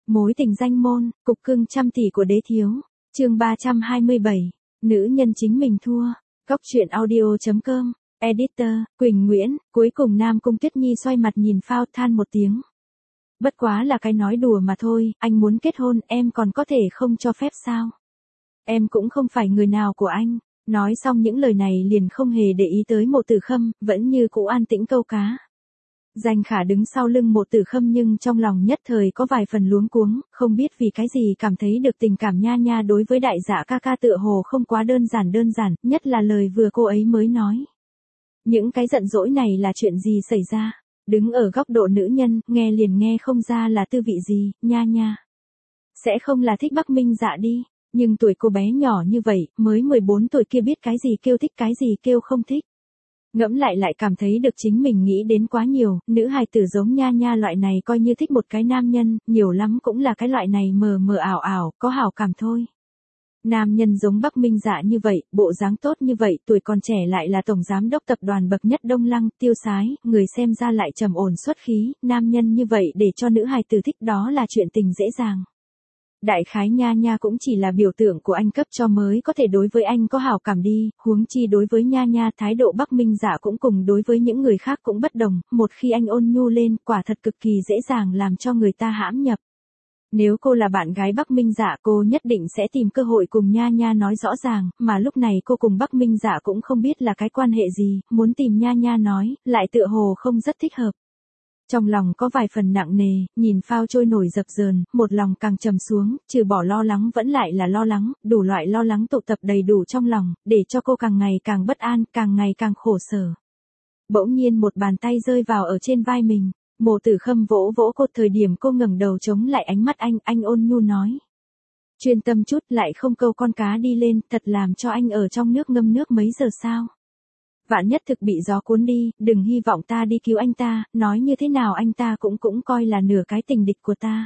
Mối tình danh môn, cục cưng trăm tỷ của đế thiếu. Chương 327. Nữ nhân chính mình thua. Góc truyện audio.com. Editor, Quỳnh Nguyễn. Cuối cùng Nam Cung Tuyết Nhi xoay mặt nhìn Phao than một tiếng. Bất quá là cái nói đùa mà thôi, anh muốn kết hôn, em còn có thể không cho phép sao? Em cũng không phải người nào của anh. Nói xong những lời này liền không hề để ý tới Mộ Tử Khâm, vẫn như cũ an tĩnh câu cá. Danh Khả đứng sau lưng Mộ Tử Khâm nhưng trong lòng nhất thời có vài phần luống cuống, không biết vì cái gì cảm thấy được tình cảm Nha Nha đối với đại dạ ca ca tựa hồ không quá đơn giản, nhất là lời vừa cô ấy mới nói. Những cái giận dỗi này là chuyện gì xảy ra? Đứng ở góc độ nữ nhân, nghe liền nghe không ra là tư vị gì, Nha Nha. Sẽ không là thích Bắc Minh Dạ đi, nhưng tuổi cô bé nhỏ như vậy, mới 14 tuổi kia biết cái gì kêu thích cái gì kêu không thích. Ngẫm lại cảm thấy được chính mình nghĩ đến quá nhiều, nữ hài tử giống Nha Nha loại này coi như thích một cái nam nhân, nhiều lắm cũng là cái loại này mờ mờ ảo, có hảo cảm thôi. Nam nhân giống Bắc Minh Dạ như vậy, bộ dáng tốt như vậy, tuổi còn trẻ lại là tổng giám đốc tập đoàn bậc nhất Đông Lăng, tiêu sái, người xem ra lại trầm ổn xuất khí, nam nhân như vậy để cho nữ hài tử thích đó là chuyện tình dễ dàng. Đại khái Nha Nha cũng chỉ là biểu tượng của anh cấp cho mới có thể đối với anh có hảo cảm đi, huống chi đối với Nha Nha thái độ Bắc Minh Dạ cũng cùng đối với những người khác cũng bất đồng, một khi anh ôn nhu lên, quả thật cực kỳ dễ dàng làm cho người ta hãm nhập. Nếu cô là bạn gái Bắc Minh Dạ cô nhất định sẽ tìm cơ hội cùng Nha Nha nói rõ ràng, mà lúc này cô cùng Bắc Minh Dạ cũng không biết là cái quan hệ gì, muốn tìm Nha Nha nói, lại tựa hồ không rất thích hợp. Trong lòng có vài phần nặng nề, nhìn Phao trôi nổi dập dờn, một lòng càng trầm xuống, trừ bỏ lo lắng vẫn lại là lo lắng, đủ loại lo lắng tụ tập đầy đủ trong lòng, để cho cô càng ngày càng bất an, càng ngày càng khổ sở. Bỗng nhiên một bàn tay rơi vào ở trên vai mình, Mộ Tử Khâm vỗ vỗ cô thời điểm cô ngẩng đầu chống lại ánh mắt anh ôn nhu nói. Chuyên tâm chút lại không câu con cá đi lên, thật làm cho anh ở trong nước ngâm nước mấy giờ sao? Vạn nhất thực bị gió cuốn đi, đừng hy vọng ta đi cứu anh ta, nói như thế nào anh ta cũng coi là nửa cái tình địch của ta.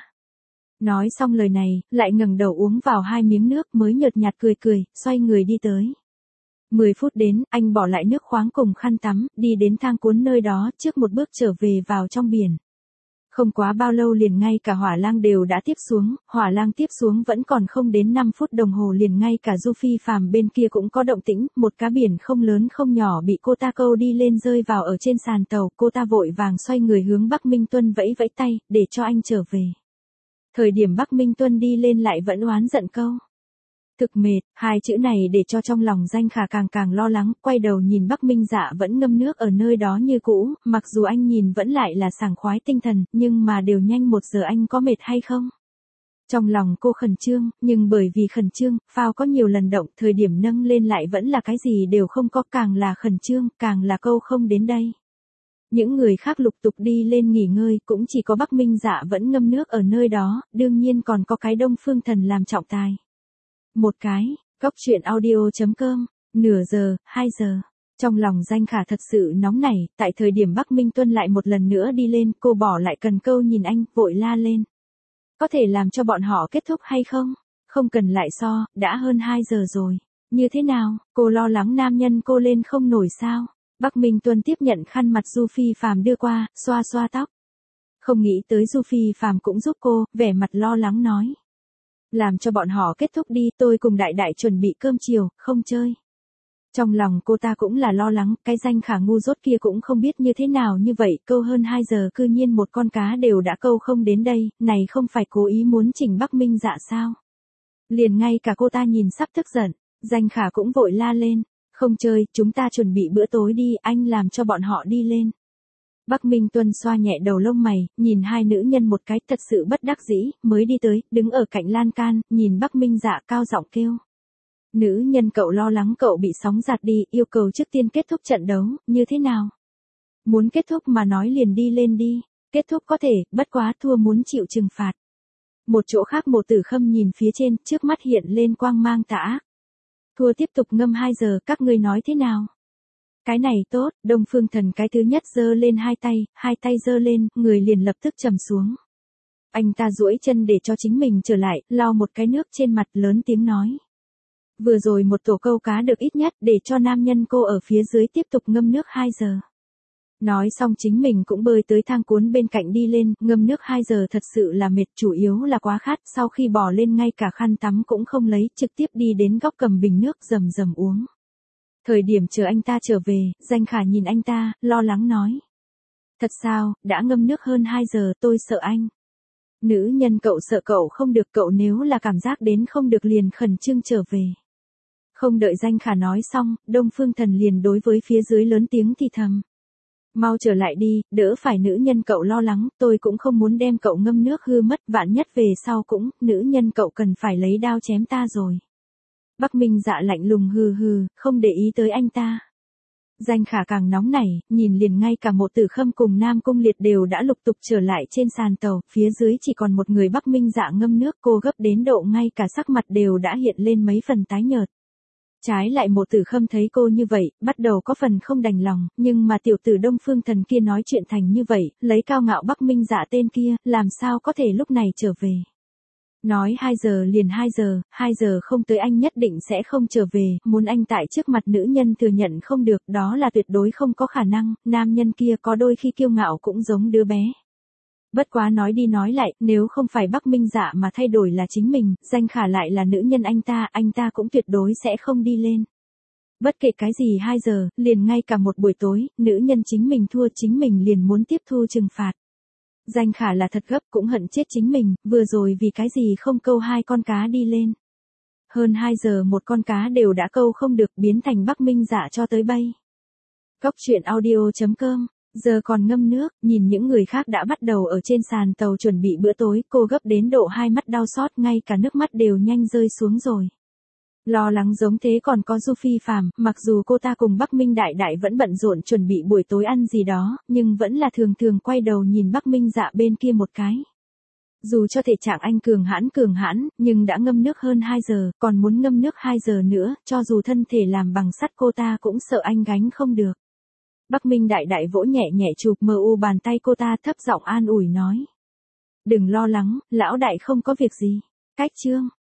Nói xong lời này, lại ngẩng đầu uống vào 2 miếng nước mới nhợt nhạt cười, xoay người đi tới. 10 phút đến, anh bỏ lại nước khoáng cùng khăn tắm, đi đến thang cuốn nơi đó, trước một bước trở về vào trong biển. Không quá bao lâu liền ngay cả hỏa lang đều đã tiếp xuống, hỏa lang tiếp xuống vẫn còn không đến 5 phút đồng hồ liền ngay cả Du Phi Phàm bên kia cũng có động tĩnh, một cá biển không lớn không nhỏ bị cô ta câu đi lên rơi vào ở trên sàn tàu, cô ta vội vàng xoay người hướng Bắc Minh Tuân vẫy tay, để cho anh trở về. Thời điểm Bắc Minh Tuân đi lên lại vẫn oán giận câu. Thực mệt, 2 chữ này để cho trong lòng Danh Khả càng lo lắng, quay đầu nhìn Bắc Minh Dạ vẫn ngâm nước ở nơi đó như cũ, mặc dù anh nhìn vẫn lại là sảng khoái tinh thần, nhưng mà đều nhanh 1 giờ anh có mệt hay không? Trong lòng cô khẩn trương, nhưng bởi vì khẩn trương, Phao có nhiều lần động, thời điểm nâng lên lại vẫn là cái gì đều không có, càng là khẩn trương, càng là câu không đến đây. Những người khác lục tục đi lên nghỉ ngơi, cũng chỉ có Bắc Minh Dạ vẫn ngâm nước ở nơi đó, đương nhiên còn có cái Đông Phương Thần làm trọng tài. Một cái, góc truyện audio.com, nửa giờ, 2 giờ. Trong lòng Danh Khả thật sự nóng nảy, tại thời điểm Bắc Minh Tuân lại một lần nữa đi lên, cô bỏ lại cần câu nhìn anh, vội la lên. Có thể làm cho bọn họ kết thúc hay không? Không cần lại so, đã hơn 2 giờ rồi. Như thế nào, cô lo lắng nam nhân cô lên không nổi sao? Bắc Minh Tuân tiếp nhận khăn mặt Du Phi Phàm đưa qua, xoa xoa tóc. Không nghĩ tới Du Phi Phàm cũng giúp cô, vẻ mặt lo lắng nói. Làm cho bọn họ kết thúc đi, tôi cùng đại chuẩn bị cơm chiều, không chơi. Trong lòng cô ta cũng là lo lắng, cái Danh Khả ngu dốt kia cũng không biết như thế nào như vậy, câu hơn 2 giờ cư nhiên một con cá đều đã câu không đến đây, này không phải cố ý muốn chỉnh Bắc Minh Dạ sao? Liền ngay cả cô ta nhìn sắp tức giận, Danh Khả cũng vội la lên, không chơi, chúng ta chuẩn bị bữa tối đi, anh làm cho bọn họ đi lên. Bắc Minh Tuân xoa nhẹ đầu lông mày, nhìn 2 nữ nhân một cái thật sự bất đắc dĩ, mới đi tới, đứng ở cạnh lan can, nhìn Bắc Minh Dạ cao giọng kêu. Nữ nhân cậu lo lắng cậu bị sóng giạt đi, yêu cầu trước tiên kết thúc trận đấu, như thế nào? Muốn kết thúc mà nói liền đi lên đi, kết thúc có thể, bất quá thua muốn chịu trừng phạt. Một chỗ khác Mộ Tử Khâm nhìn phía trên, trước mắt hiện lên quang mang tà ác. Thua tiếp tục ngâm 2 giờ, các ngươi nói thế nào? Cái này tốt, Đông Phương Thần cái thứ nhất giơ lên 2 tay giơ lên, người liền lập tức trầm xuống. Anh ta duỗi chân để cho chính mình trở lại, lau một cái nước trên mặt lớn tiếng nói. Vừa rồi một tổ câu cá được ít nhất để cho nam nhân cô ở phía dưới tiếp tục ngâm nước 2 giờ. Nói xong chính mình cũng bơi tới thang cuốn bên cạnh đi lên, ngâm nước 2 giờ thật sự là mệt, chủ yếu là quá khát, sau khi bò lên ngay cả khăn tắm cũng không lấy, trực tiếp đi đến góc cầm bình nước rầm rầm uống. Thời điểm chờ anh ta trở về, Danh Khả nhìn anh ta, lo lắng nói. Thật sao, đã ngâm nước hơn 2 giờ, tôi sợ anh. Nữ nhân cậu sợ cậu không được, cậu nếu là cảm giác đến không được liền khẩn trương trở về. Không đợi Danh Khả nói xong, Đông Phương Thần liền đối với phía dưới lớn tiếng thì thầm. Mau trở lại đi, đỡ phải nữ nhân cậu lo lắng, tôi cũng không muốn đem cậu ngâm nước hư mất, vạn nhất về sau cũng, nữ nhân cậu cần phải lấy đao chém ta rồi. Bắc Minh Dạ lạnh lùng hừ hừ, không để ý tới anh ta. Danh Khả càng nóng nảy, nhìn liền ngay cả Mộ Tử Khâm cùng Nam Cung Liệt đều đã lục tục trở lại trên sàn tàu, phía dưới chỉ còn một người Bắc Minh Dạ ngâm nước, cô gấp đến độ ngay cả sắc mặt đều đã hiện lên mấy phần tái nhợt. Trái lại Mộ Tử Khâm thấy cô như vậy, bắt đầu có phần không đành lòng, nhưng mà tiểu tử Đông Phương Thần kia nói chuyện thành như vậy, lấy cao ngạo Bắc Minh Dạ tên kia, làm sao có thể lúc này trở về. Nói 2 giờ liền 2 giờ không tới anh nhất định sẽ không trở về, muốn anh tại trước mặt nữ nhân thừa nhận không được, đó là tuyệt đối không có khả năng, nam nhân kia có đôi khi kiêu ngạo cũng giống đứa bé. Bất quá nói đi nói lại, nếu không phải Bắc Minh Dạ mà thay đổi là chính mình, Danh Khả lại là nữ nhân anh ta cũng tuyệt đối sẽ không đi lên. Bất kể cái gì 2 giờ, liền ngay cả một buổi tối, nữ nhân chính mình thua chính mình liền muốn tiếp thu trừng phạt. Danh Khả là thật gấp cũng hận chết chính mình, vừa rồi vì cái gì không câu 2 con cá đi lên. Hơn 2 giờ một con cá đều đã câu không được, biến thành Bắc Minh Dạ cho tới bay. Cóc truyện audio.com, giờ còn ngâm nước, nhìn những người khác đã bắt đầu ở trên sàn tàu chuẩn bị bữa tối, cô gấp đến độ hai mắt đau xót, ngay cả nước mắt đều nhanh rơi xuống rồi. Lo lắng giống thế còn có Du Phi Phàm, mặc dù cô ta cùng Bắc Minh Đại Đại vẫn bận rộn chuẩn bị buổi tối ăn gì đó, nhưng vẫn là thường thường quay đầu nhìn Bắc Minh Dạ bên kia một cái. Dù cho thể trạng anh cường hãn, nhưng đã ngâm nước hơn 2 giờ, còn muốn ngâm nước 2 giờ nữa, cho dù thân thể làm bằng sắt cô ta cũng sợ anh gánh không được. Bắc Minh Đại Đại vỗ nhẹ nhẹ chụp mờ u bàn tay cô ta, thấp giọng an ủi nói. Đừng lo lắng, lão đại không có việc gì. Cách chương.